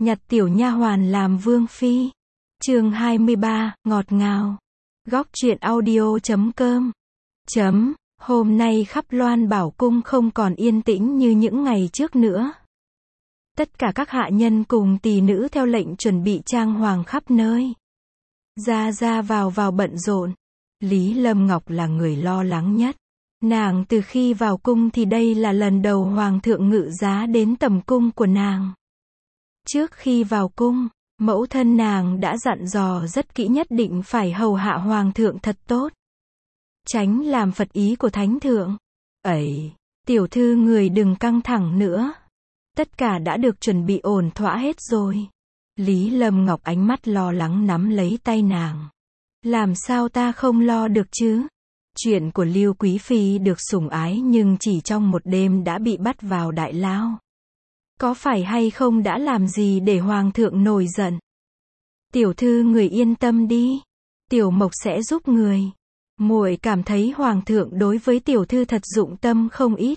nhặt tiểu nha hoàn làm vương phi. Chương 23, ngọt ngào. Góc truyện audio.com. Hôm nay khắp Loan Bảo Cung không còn yên tĩnh như những ngày trước nữa. Tất cả các hạ nhân cùng tỳ nữ theo lệnh chuẩn bị trang hoàng khắp nơi. Ra vào bận rộn. Lý Lâm Ngọc là người lo lắng nhất. Nàng từ khi vào cung thì đây là lần đầu Hoàng thượng ngự giá đến tầm cung của nàng. Trước khi vào cung, mẫu thân nàng đã dặn dò rất kỹ nhất định phải hầu hạ Hoàng thượng thật tốt. Tránh làm phật ý của Thánh thượng. Ấy, tiểu thư người đừng căng thẳng nữa. Tất cả đã được chuẩn bị ổn thỏa hết rồi. Lý Lâm Ngọc ánh mắt lo lắng nắm lấy tay nàng. Làm sao ta không lo được chứ? Chuyện của Lưu Quý Phi được sủng ái nhưng chỉ trong một đêm đã bị bắt vào đại lao. Có phải hay không đã làm gì để Hoàng thượng nổi giận? Tiểu thư người yên tâm đi. Tiểu Mộc sẽ giúp người. Muội cảm thấy Hoàng thượng đối với tiểu thư thật dụng tâm không ít.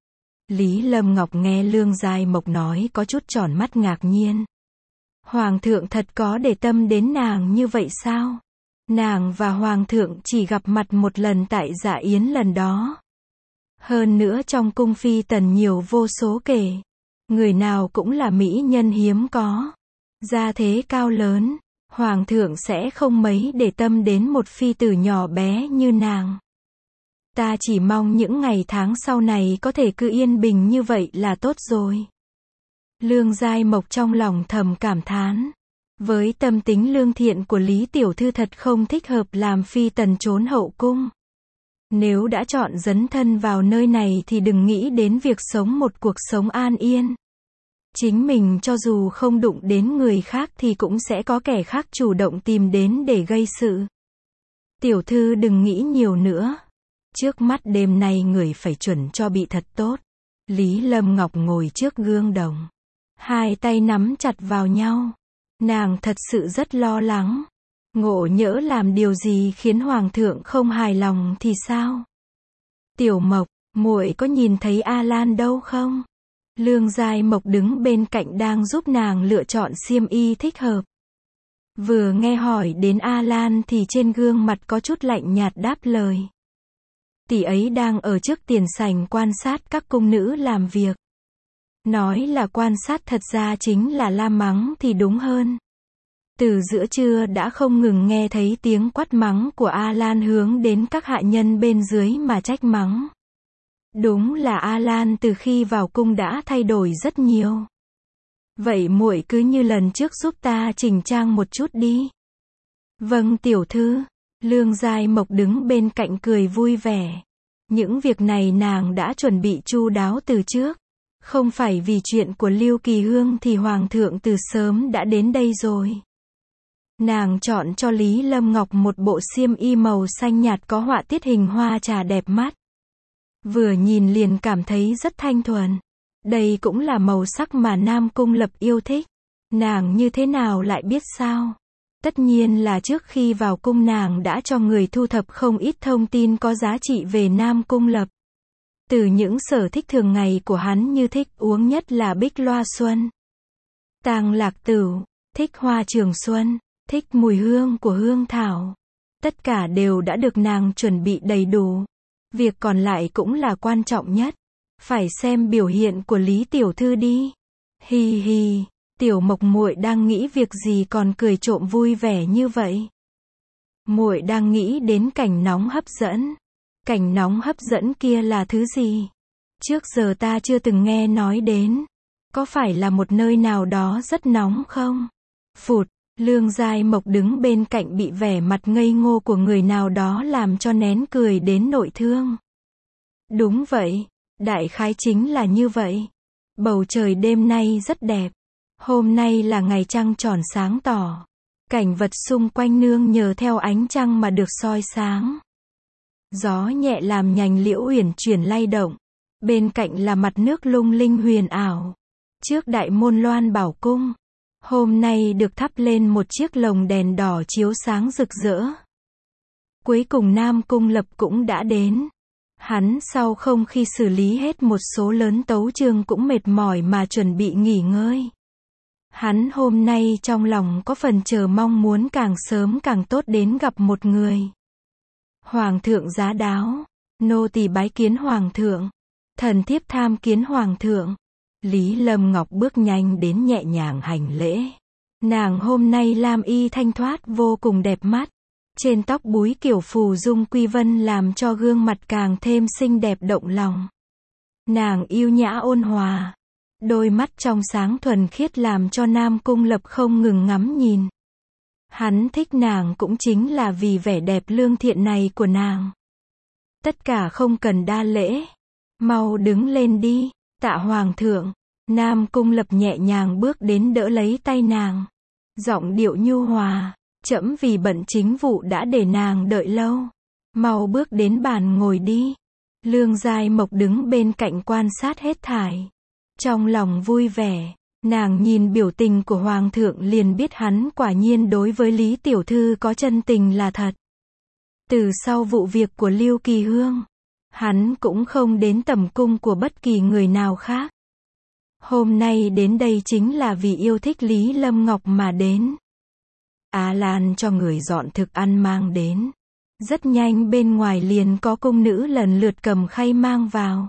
Lý Lâm Ngọc nghe Lương Giai Mộc nói có chút tròn mắt ngạc nhiên. Hoàng thượng thật có để tâm đến nàng như vậy sao? Nàng và Hoàng thượng chỉ gặp mặt một lần tại dạ yến lần đó. Hơn nữa trong cung phi tần nhiều vô số kể. Người nào cũng là mỹ nhân hiếm có. Gia thế cao lớn. Hoàng thượng sẽ không mấy để tâm đến một phi tử nhỏ bé như nàng. Ta chỉ mong những ngày tháng sau này có thể cứ yên bình như vậy là tốt rồi. Lương Giai Mộc trong lòng thầm cảm thán. Với tâm tính lương thiện của Lý tiểu thư thật không thích hợp làm phi tần trốn hậu cung. Nếu đã chọn dấn thân vào nơi này thì đừng nghĩ đến việc sống một cuộc sống an yên. Chính mình cho dù không đụng đến người khác thì cũng sẽ có kẻ khác chủ động tìm đến để gây sự. Tiểu thư đừng nghĩ nhiều nữa. Trước mắt đêm nay người phải chuẩn cho bị thật tốt. Lý Lâm Ngọc ngồi trước gương đồng. Hai tay nắm chặt vào nhau. Nàng thật sự rất lo lắng. Ngộ nhỡ làm điều gì khiến Hoàng thượng không hài lòng thì sao? Tiểu Mộc, muội có nhìn thấy A Lan đâu không? Lương Giai Mộc đứng bên cạnh đang giúp nàng lựa chọn xiêm y thích hợp. Vừa nghe hỏi đến A Lan thì trên gương mặt có chút lạnh nhạt đáp lời. Tỷ ấy đang ở trước tiền sảnh quan sát các cung nữ làm việc. Nói là quan sát thật ra chính là la mắng thì đúng hơn. Từ giữa trưa đã không ngừng nghe thấy tiếng quát mắng của A Lan hướng đến các hạ nhân bên dưới mà trách mắng. Đúng là A Lan từ khi vào cung đã thay đổi rất nhiều. Vậy muội cứ như lần trước giúp ta chỉnh trang một chút đi. Vâng tiểu thư. Lương Giai Mộc đứng bên cạnh cười vui vẻ. Những việc này nàng đã chuẩn bị chu đáo từ trước. Không phải vì chuyện của Lưu Kỳ Hương thì Hoàng thượng từ sớm đã đến đây rồi. Nàng chọn cho Lý Lâm Ngọc một bộ xiêm y màu xanh nhạt có họa tiết hình hoa trà đẹp mắt. Vừa nhìn liền cảm thấy rất thanh thuần. Đây cũng là màu sắc mà Nam Cung Lập yêu thích. Nàng như thế nào lại biết sao? Tất nhiên là trước khi vào cung nàng đã cho người thu thập không ít thông tin có giá trị về Nam Cung Lập. Từ những sở thích thường ngày của hắn như thích uống nhất là bích loa xuân, tàng lạc tửu, thích hoa trường xuân, thích mùi hương của hương thảo. Tất cả đều đã được nàng chuẩn bị đầy đủ. Việc còn lại cũng là quan trọng nhất. Phải xem biểu hiện của Lý tiểu thư đi. Hi hi, Tiểu Mộc muội đang nghĩ việc gì còn cười trộm vui vẻ như vậy? Muội đang nghĩ đến cảnh nóng hấp dẫn. Cảnh nóng hấp dẫn kia là thứ gì? Trước giờ ta chưa từng nghe nói đến. Có phải là một nơi nào đó rất nóng không? Phụt, Lương Giai Mộc đứng bên cạnh bị vẻ mặt ngây ngô của người nào đó làm cho nén cười đến nội thương. Đúng vậy, đại khái chính là như vậy. Bầu trời đêm nay rất đẹp. Hôm nay là ngày trăng tròn sáng tỏ. Cảnh vật xung quanh nương nhờ theo ánh trăng mà được soi sáng. Gió nhẹ làm nhành liễu uyển chuyển lay động. Bên cạnh là mặt nước lung linh huyền ảo. Trước đại môn Loan Bảo Cung, hôm nay được thắp lên một chiếc lồng đèn đỏ chiếu sáng rực rỡ. Cuối cùng Nam Cung Lập cũng đã đến. Hắn sau không khi xử lý hết một số lớn tấu chương cũng mệt mỏi mà chuẩn bị nghỉ ngơi. Hắn hôm nay trong lòng có phần chờ mong muốn càng sớm càng tốt đến gặp một người. Hoàng thượng giá đáo, nô tỳ bái kiến hoàng thượng. Thần thiếp tham kiến hoàng thượng. Lý Lâm Ngọc bước nhanh đến nhẹ nhàng hành lễ. Nàng hôm nay lam y thanh thoát vô cùng đẹp mắt. Trên tóc búi kiểu phù dung quy vân làm cho gương mặt càng thêm xinh đẹp động lòng. Nàng yêu nhã ôn hòa. Đôi mắt trong sáng thuần khiết làm cho Nam Cung Lập không ngừng ngắm nhìn. Hắn thích nàng cũng chính là vì vẻ đẹp lương thiện này của nàng. Tất cả không cần đa lễ. Mau đứng lên đi, tạ hoàng thượng. Nam Cung Lập nhẹ nhàng bước đến đỡ lấy tay nàng. Giọng điệu nhu hòa, trẫm vì bận chính vụ đã để nàng đợi lâu. Mau bước đến bàn ngồi đi. Lương Giai Mộc đứng bên cạnh quan sát hết thảy. Trong lòng vui vẻ, nàng nhìn biểu tình của hoàng thượng liền biết hắn quả nhiên đối với Lý tiểu thư có chân tình là thật. Từ sau vụ việc của Lưu Kỳ Hương, hắn cũng không đến tầm cung của bất kỳ người nào khác. Hôm nay đến đây chính là vì yêu thích Lý Lâm Ngọc mà đến. Á Lan cho người dọn thực ăn mang đến. Rất nhanh bên ngoài liền có cung nữ lần lượt cầm khay mang vào.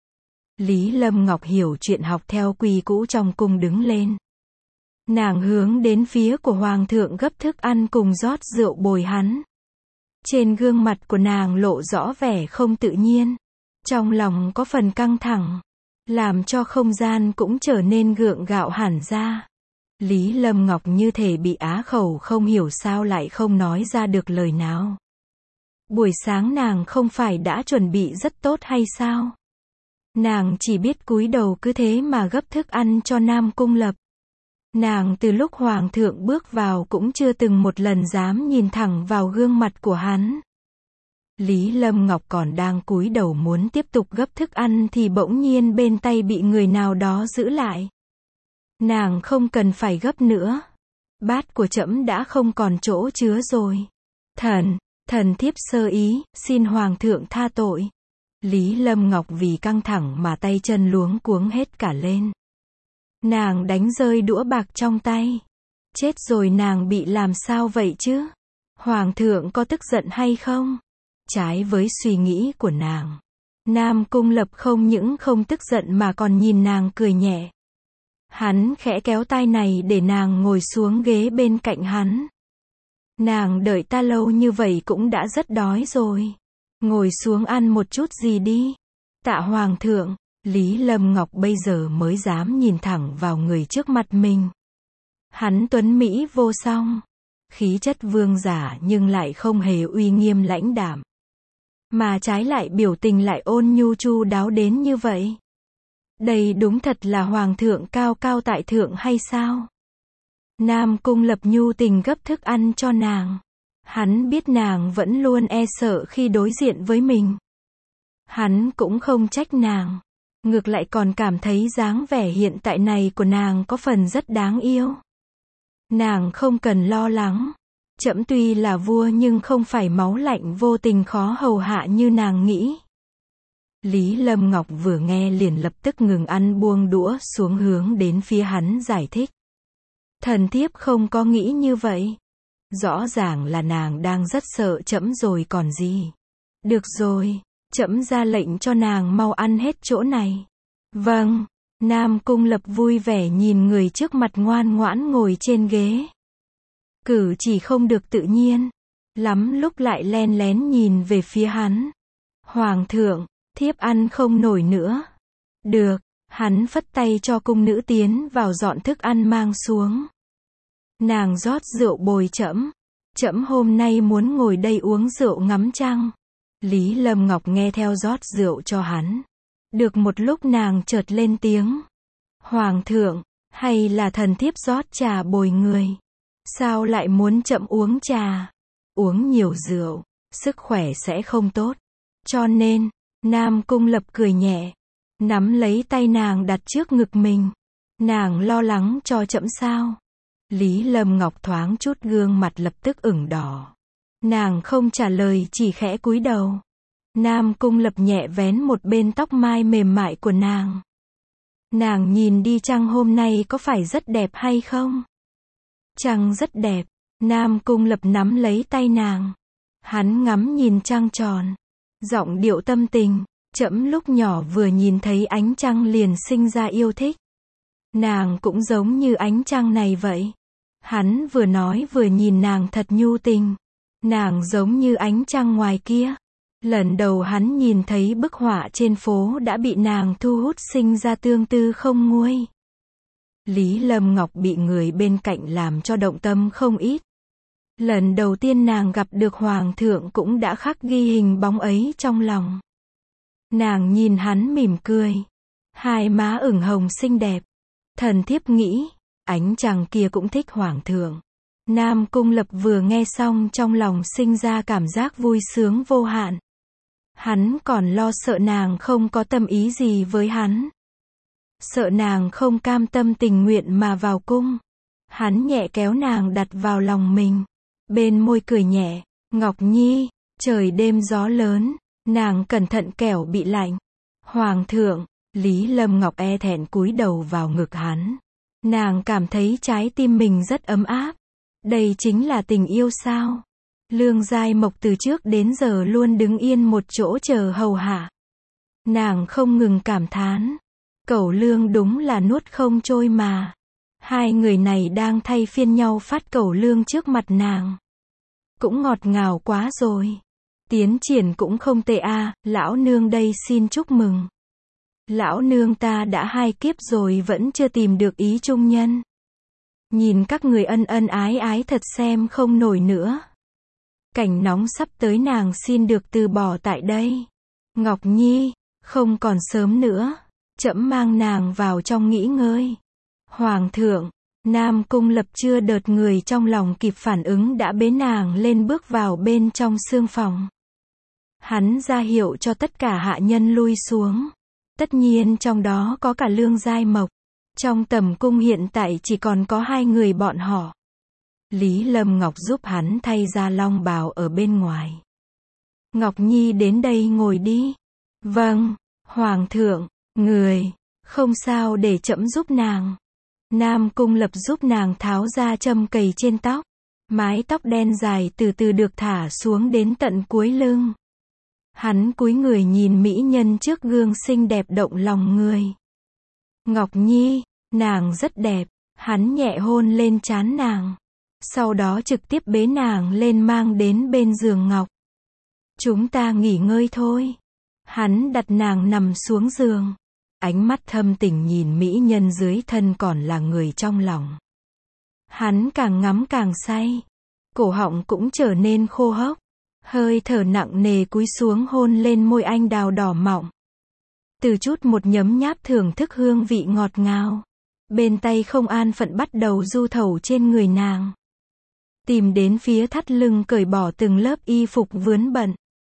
Lý Lâm Ngọc hiểu chuyện học theo quy cũ trong cung đứng lên. Nàng hướng đến phía của hoàng thượng gấp thức ăn cùng rót rượu bồi hắn. Trên gương mặt của nàng lộ rõ vẻ không tự nhiên. Trong lòng có phần căng thẳng. Làm cho không gian cũng trở nên gượng gạo hẳn ra. Lý Lâm Ngọc như thể bị á khẩu không hiểu sao lại không nói ra được lời nào. Buổi sáng nàng không phải đã chuẩn bị rất tốt hay sao? Nàng chỉ biết cúi đầu cứ thế mà gấp thức ăn cho Nam Cung Lập. Nàng từ lúc hoàng thượng bước vào cũng chưa từng một lần dám nhìn thẳng vào gương mặt của hắn. Lý Lâm Ngọc còn đang cúi đầu muốn tiếp tục gấp thức ăn thì bỗng nhiên bên tay bị người nào đó giữ lại. Nàng không cần phải gấp nữa. Bát của trẫm đã không còn chỗ chứa rồi. Thần thiếp sơ ý, xin hoàng thượng tha tội. Lý Lâm Ngọc vì căng thẳng mà tay chân luống cuống hết cả lên. Nàng đánh rơi đũa bạc trong tay. Chết rồi, nàng bị làm sao vậy chứ? Hoàng thượng có tức giận hay không? Trái với suy nghĩ của nàng, Nam Cung Lập không những không tức giận mà còn nhìn nàng cười nhẹ. Hắn khẽ kéo tay này để nàng ngồi xuống ghế bên cạnh hắn. Nàng đợi ta lâu như vậy cũng đã rất đói rồi. Ngồi xuống ăn một chút gì đi. Tạ hoàng thượng. Lý Lâm Ngọc bây giờ mới dám nhìn thẳng vào người trước mặt mình. Hắn tuấn mỹ vô song. Khí chất vương giả nhưng lại không hề uy nghiêm lãnh đạm. Mà trái lại biểu tình lại ôn nhu chu đáo đến như vậy. Đây đúng thật là hoàng thượng cao cao tại thượng hay sao? Nam Cung Lập nhu tình gấp thức ăn cho nàng. Hắn biết nàng vẫn luôn e sợ khi đối diện với mình. Hắn cũng không trách nàng. Ngược lại còn cảm thấy dáng vẻ hiện tại này của nàng có phần rất đáng yêu. Nàng không cần lo lắng. Trẫm tuy là vua nhưng không phải máu lạnh vô tình khó hầu hạ như nàng nghĩ. Lý Lâm Ngọc vừa nghe liền lập tức ngừng ăn buông đũa xuống hướng đến phía hắn giải thích. Thần thiếp không có nghĩ như vậy. Rõ ràng là nàng đang rất sợ trẫm rồi còn gì. Được rồi, trẫm ra lệnh cho nàng mau ăn hết chỗ này. Vâng. Nam Cung Lập vui vẻ nhìn người trước mặt ngoan ngoãn ngồi trên ghế. Cử chỉ không được tự nhiên. Lắm lúc lại len lén nhìn về phía hắn. Hoàng thượng, thiếp ăn không nổi nữa. Được, hắn phất tay cho cung nữ tiến vào dọn thức ăn mang xuống. Nàng rót rượu bồi trẫm. Trẫm hôm nay muốn ngồi đây uống rượu ngắm trăng. Lý Lâm Ngọc nghe theo rót rượu cho hắn. Được một lúc nàng chợt lên tiếng. Hoàng thượng, hay là thần thiếp rót trà bồi người? Sao lại muốn trẫm uống trà? Uống nhiều rượu, sức khỏe sẽ không tốt. Cho nên, Nam Cung Lập cười nhẹ. Nắm lấy tay nàng đặt trước ngực mình. Nàng lo lắng cho trẫm sao? Lý Lâm Ngọc thoáng chút gương mặt lập tức ửng đỏ. Nàng không trả lời chỉ khẽ cúi đầu. Nam Cung Lập nhẹ vén một bên tóc mai mềm mại của nàng. Nàng nhìn đi trăng hôm nay có phải rất đẹp hay không? Trăng rất đẹp. Nam Cung Lập nắm lấy tay nàng. Hắn ngắm nhìn trăng tròn. Giọng điệu tâm tình. Trẫm lúc nhỏ vừa nhìn thấy ánh trăng liền sinh ra yêu thích. Nàng cũng giống như ánh trăng này vậy. Hắn vừa nói vừa nhìn nàng thật nhu tình. Nàng giống như ánh trăng ngoài kia. Lần đầu hắn nhìn thấy bức họa trên phố đã bị nàng thu hút sinh ra tương tư không nguôi. Lý Lâm Ngọc bị người bên cạnh làm cho động tâm không ít. Lần đầu tiên nàng gặp được Hoàng thượng cũng đã khắc ghi hình bóng ấy trong lòng. Nàng nhìn hắn mỉm cười. Hai má ửng hồng xinh đẹp. Thần thiếp nghĩ, ánh trăng kia cũng thích Hoàng thượng. Nam Cung Lập vừa nghe xong trong lòng sinh ra cảm giác vui sướng vô hạn. Hắn còn lo sợ nàng không có tâm ý gì với hắn. Sợ nàng không cam tâm tình nguyện mà vào cung. Hắn nhẹ kéo nàng đặt vào lòng mình. Bên môi cười nhẹ, Ngọc Nhi, trời đêm gió lớn, nàng cẩn thận kẻo bị lạnh. Hoàng thượng, Lý Lâm Ngọc e thẹn cúi đầu vào ngực hắn. Nàng cảm thấy trái tim mình rất ấm áp. Đây chính là tình yêu sao? Lương Giai Mộc từ trước đến giờ luôn đứng yên một chỗ chờ hầu hạ. Nàng không ngừng cảm thán. Cẩu lương đúng là nuốt không trôi mà. Hai người này đang thay phiên nhau phát cẩu lương trước mặt nàng. Cũng ngọt ngào quá rồi. Tiến triển cũng không tệ a, lão nương đây xin chúc mừng. Lão nương ta đã 2 kiếp rồi vẫn chưa tìm được ý trung nhân. Nhìn các người ân ân ái ái thật xem không nổi nữa. Cảnh nóng sắp tới nàng xin được từ bỏ tại đây. Ngọc Nhi, không còn sớm nữa. Trẫm mang nàng vào trong nghỉ ngơi. Hoàng thượng, Nam Cung Lập chưa đợt người trong lòng kịp phản ứng đã bế nàng lên bước vào bên trong sương phòng. Hắn ra hiệu cho tất cả hạ nhân lui xuống. Tất nhiên trong đó có cả Lương Giai Mộc. Trong tầm cung hiện tại chỉ còn có 2 người bọn họ. Lý Lâm Ngọc giúp hắn thay ra long bào ở bên ngoài. Ngọc Nhi đến đây ngồi đi. Vâng, Hoàng thượng, người, không sao để trẫm giúp nàng. Nam Cung Lập giúp nàng tháo ra châm cầy trên tóc. Mái tóc đen dài từ từ được thả xuống đến tận cuối lưng. Hắn cúi người nhìn mỹ nhân trước gương xinh đẹp động lòng người. Ngọc Nhi, nàng rất đẹp. Hắn nhẹ hôn lên trán nàng. Sau đó trực tiếp bế nàng lên mang đến bên giường ngọc. Chúng ta nghỉ ngơi thôi. Hắn đặt nàng nằm xuống giường. Ánh mắt thâm tình nhìn mỹ nhân dưới thân còn là người trong lòng. Hắn càng ngắm càng say. Cổ họng cũng trở nên khô hốc. Hơi thở nặng nề cúi xuống hôn lên môi anh đào đỏ mọng. Từ chút một nhấm nháp thưởng thức hương vị ngọt ngào. Bên tay không an phận bắt đầu du thẩu trên người nàng. Tìm đến phía thắt lưng cởi bỏ từng lớp y phục vướng bận.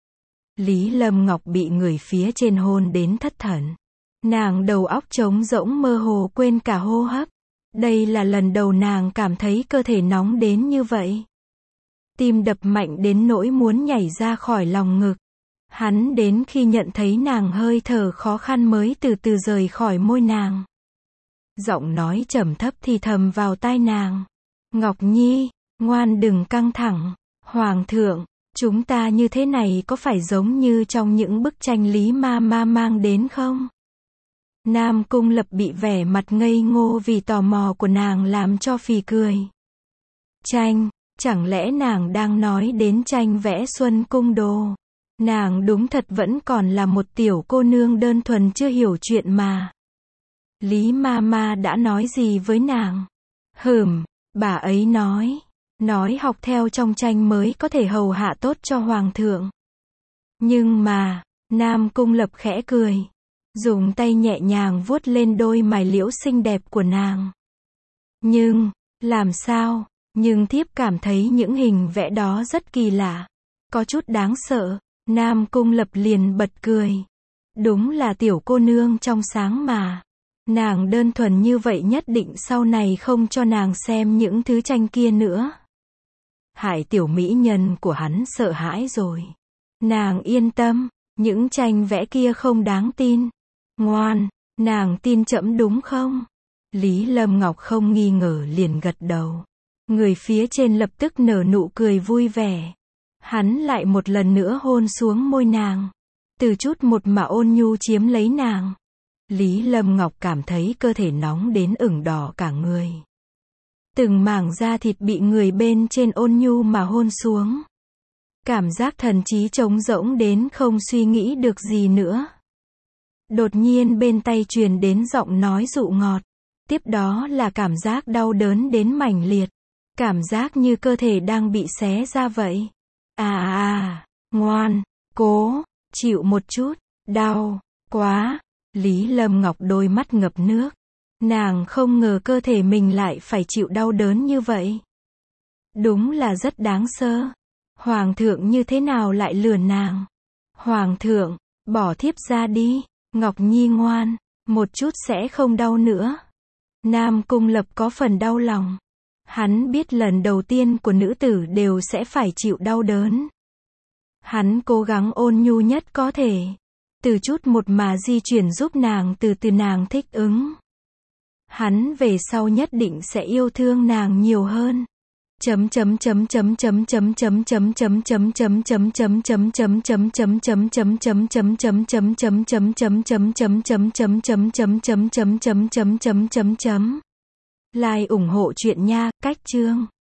Lý Lâm Ngọc bị người phía trên hôn đến thất thần. Nàng đầu óc trống rỗng mơ hồ quên cả hô hấp. Đây là lần đầu nàng cảm thấy cơ thể nóng đến như vậy. Tim đập mạnh đến nỗi muốn nhảy ra khỏi lòng ngực. Hắn đến khi nhận thấy nàng hơi thở khó khăn mới từ từ rời khỏi môi nàng. Giọng nói trầm thấp thì thầm vào tai nàng. Ngọc Nhi, ngoan đừng căng thẳng. Hoàng thượng, chúng ta như thế này có phải giống như trong những bức tranh Lý Ma Ma mang đến không? Nam Cung Lập bị vẻ mặt ngây ngô vì tò mò của nàng làm cho phì cười. Tranh, chẳng lẽ nàng đang nói đến tranh vẽ Xuân Cung Đồ? Nàng đúng thật vẫn còn là một tiểu cô nương đơn thuần chưa hiểu chuyện mà. Lý Ma Ma đã nói gì với nàng? Bà ấy nói học theo trong tranh mới có thể hầu hạ tốt cho Hoàng thượng. Nhưng mà, Nam Cung Lập khẽ cười. Dùng tay nhẹ nhàng vuốt lên đôi mày liễu xinh đẹp của nàng. Nhưng, làm sao? Nhưng thiếp cảm thấy những hình vẽ đó rất kỳ lạ. Có chút đáng sợ. Nam Cung Lập liền bật cười. Đúng là tiểu cô nương trong sáng mà. Nàng đơn thuần như vậy nhất định sau này không cho nàng xem những thứ tranh kia nữa. Hại tiểu mỹ nhân của hắn sợ hãi rồi. Nàng yên tâm, những tranh vẽ kia không đáng tin. Ngoan, Nàng tin trẫm đúng không? Lý Lâm Ngọc không nghi ngờ liền gật đầu. Người phía trên lập tức nở nụ cười vui vẻ. Hắn lại một lần nữa hôn xuống môi nàng. Từ chút một mà ôn nhu chiếm lấy nàng. Lý Lâm Ngọc cảm thấy cơ thể nóng đến ửng đỏ cả người. Từng mảng da thịt bị người bên trên ôn nhu mà hôn xuống. Cảm giác thần trí trống rỗng đến không suy nghĩ được gì nữa. Đột nhiên bên tai truyền đến giọng nói dụ ngọt. Tiếp đó là cảm giác đau đớn đến mãnh liệt. Cảm giác như cơ thể đang bị xé ra vậy. Ngoan, cố, chịu một chút, đau, quá. Lý Lâm Ngọc đôi mắt ngập nước. Nàng không ngờ cơ thể mình lại phải chịu đau đớn như vậy. Đúng là rất đáng sợ. Hoàng thượng như thế nào lại lừa nàng? Hoàng thượng, bỏ thiếp ra đi. Ngọc Nhi ngoan, một chút sẽ không đau nữa. Nam Cung Lập có phần đau lòng. Hắn biết lần đầu tiên của nữ tử đều sẽ phải chịu đau đớn. Hắn cố gắng ôn nhu nhất có thể. Từ chút một mà di chuyển giúp nàng từ từ nàng thích ứng. Hắn về sau nhất định sẽ yêu thương nàng nhiều hơn. Like ủng hộ chuyện nha, cách chương